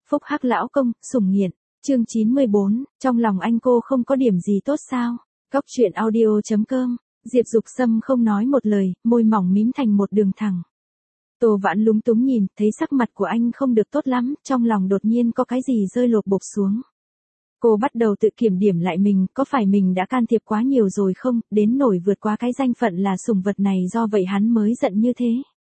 Phúc Hắc lão công, sủng nghiện. Chương 94, trong lòng anh cô không có điểm gì tốt sao? Góc truyện audio.com. Diệp Dục Sâm không nói một lời, môi mỏng mím thành một đường thẳng. Tô Vãn lúng túng nhìn, thấy sắc mặt của anh không được tốt lắm, trong lòng đột nhiên có cái gì rơi lột bột xuống. Cô bắt đầu tự kiểm điểm lại mình, có phải mình đã can thiệp quá nhiều rồi không, đến nổi vượt qua cái danh phận là sủng vật này do vậy hắn mới giận như thế.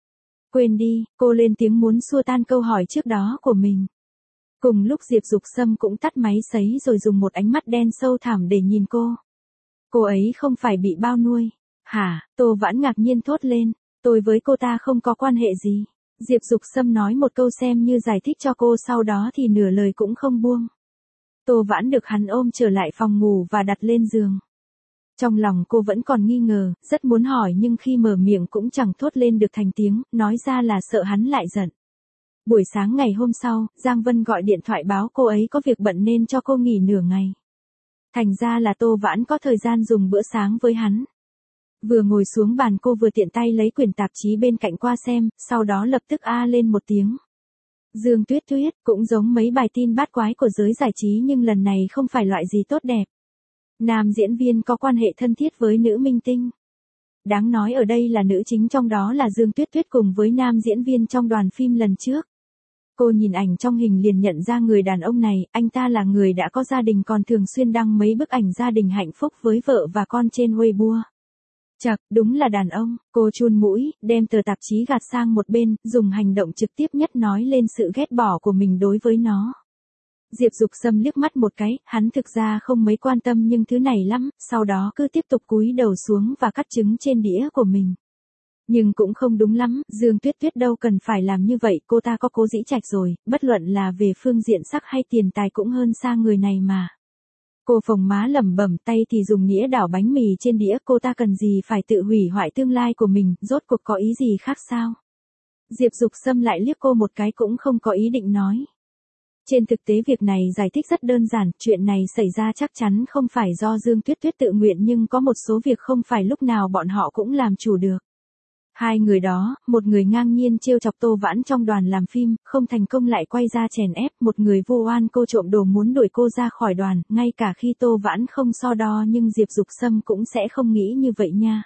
Quên đi, cô lên tiếng muốn xua tan câu hỏi trước đó của mình. Cùng lúc Diệp Dục Sâm cũng tắt máy sấy rồi dùng một ánh mắt đen sâu thẳm để nhìn cô. Cô ấy không phải bị bao nuôi. Hả? Tô Vãn ngạc nhiên thốt lên. Tôi với cô ta không có quan hệ gì. Diệp Dục Sâm nói một câu xem như giải thích cho cô, sau đó thì nửa lời cũng không buông. Tô Vãn được hắn ôm trở lại phòng ngủ và đặt lên giường. Trong lòng cô vẫn còn nghi ngờ, rất muốn hỏi nhưng khi mở miệng cũng chẳng thốt lên được thành tiếng, nói ra là sợ hắn lại giận. Buổi sáng ngày hôm sau, Giang Vân gọi điện thoại báo cô ấy có việc bận nên cho cô nghỉ nửa ngày. Thành ra là Tô Vãn có thời gian dùng bữa sáng với hắn. Vừa ngồi xuống bàn cô vừa tiện tay lấy quyển tạp chí bên cạnh qua xem, sau đó lập tức a lên một tiếng. Dương Tuyết Tuyết cũng giống mấy bài tin bát quái của giới giải trí nhưng lần này không phải loại gì tốt đẹp. Nam diễn viên có quan hệ thân thiết với nữ minh tinh. Đáng nói ở đây là nữ chính trong đó là Dương Tuyết Tuyết cùng với nam diễn viên trong đoàn phim lần trước. Cô nhìn ảnh trong hình liền nhận ra người đàn ông này, anh ta là người đã có gia đình còn thường xuyên đăng mấy bức ảnh gia đình hạnh phúc với vợ và con trên Weibo. Chậc, đúng là đàn ông, cô chun mũi, đem tờ tạp chí gạt sang một bên, dùng hành động trực tiếp nhất nói lên sự ghét bỏ của mình đối với nó. Diệp Dục Sâm liếc mắt một cái, hắn thực ra không mấy quan tâm nhưng thứ này lắm, sau đó cứ tiếp tục cúi đầu xuống và cắt trứng trên đĩa của mình. Nhưng cũng không đúng lắm, Dương Tuyết Tuyết đâu cần phải làm như vậy, cô ta có Cố Dĩ Trạch rồi, bất luận là về phương diện sắc hay tiền tài cũng hơn xa người này mà. Cô phồng má lẩm bẩm, tay thì dùng nĩa đảo bánh mì trên đĩa, cô ta cần gì phải tự hủy hoại tương lai của mình, rốt cuộc có ý gì khác sao? Diệp Dục Sâm lại liếc cô một cái cũng không có ý định nói. Trên thực tế việc này giải thích rất đơn giản, chuyện này xảy ra chắc chắn không phải do Dương Tuyết Tuyết tự nguyện nhưng có một số việc không phải lúc nào bọn họ cũng làm chủ được. Hai người đó, một người ngang nhiên trêu chọc Tô Vãn trong đoàn làm phim, không thành công lại quay ra chèn ép, một người vô oan cô trộm đồ muốn đuổi cô ra khỏi đoàn, ngay cả khi Tô Vãn không so đo nhưng Diệp Dục Sâm cũng sẽ không nghĩ như vậy nha.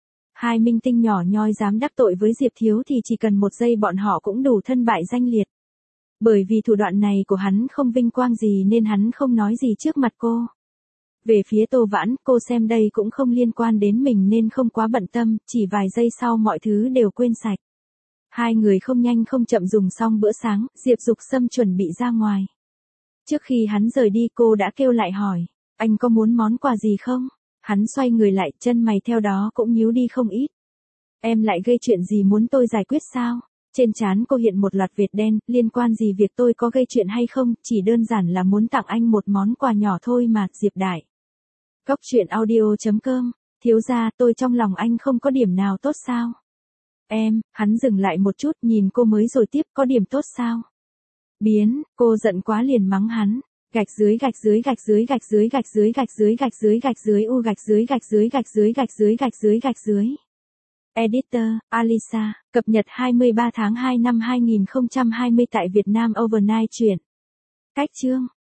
Hai minh tinh nhỏ nhoi dám đắc tội với Diệp Thiếu thì chỉ cần một giây bọn họ cũng đủ thân bại danh liệt. Bởi vì thủ đoạn này của hắn không vinh quang gì nên hắn không nói gì trước mặt cô. Về phía Tô Vãn, cô xem đây cũng không liên quan đến mình nên không quá bận tâm, chỉ vài giây sau mọi thứ đều quên sạch. Hai người không nhanh không chậm dùng xong bữa sáng, Diệp Dục Sâm chuẩn bị ra ngoài. Trước khi hắn rời đi cô đã kêu lại hỏi, anh có muốn món quà gì không? Hắn xoay người lại, chân mày theo đó cũng nhíu đi không ít. Em lại gây chuyện gì muốn tôi giải quyết sao? Trên trán cô hiện một loạt vệt đen, liên quan gì việc tôi có gây chuyện hay không, chỉ đơn giản là muốn tặng anh một món quà nhỏ thôi mà, Diệp Đại. Góc truyện audio.com, thiếu gia, tôi trong lòng anh không có điểm nào tốt sao? Em, hắn dừng lại một chút nhìn cô mới rồi tiếp, có điểm tốt sao? Biến, cô giận quá liền mắng hắn. Gạch dưới gạch dưới gạch dưới gạch dưới gạch dưới gạch dưới gạch dưới gạch dưới u gạch dưới gạch dưới gạch dưới gạch dưới gạch dưới gạch dưới. Editor, Alisa, cập nhật 23 tháng 2 năm 2020 tại Việt Nam Overnight truyện. Cách chương.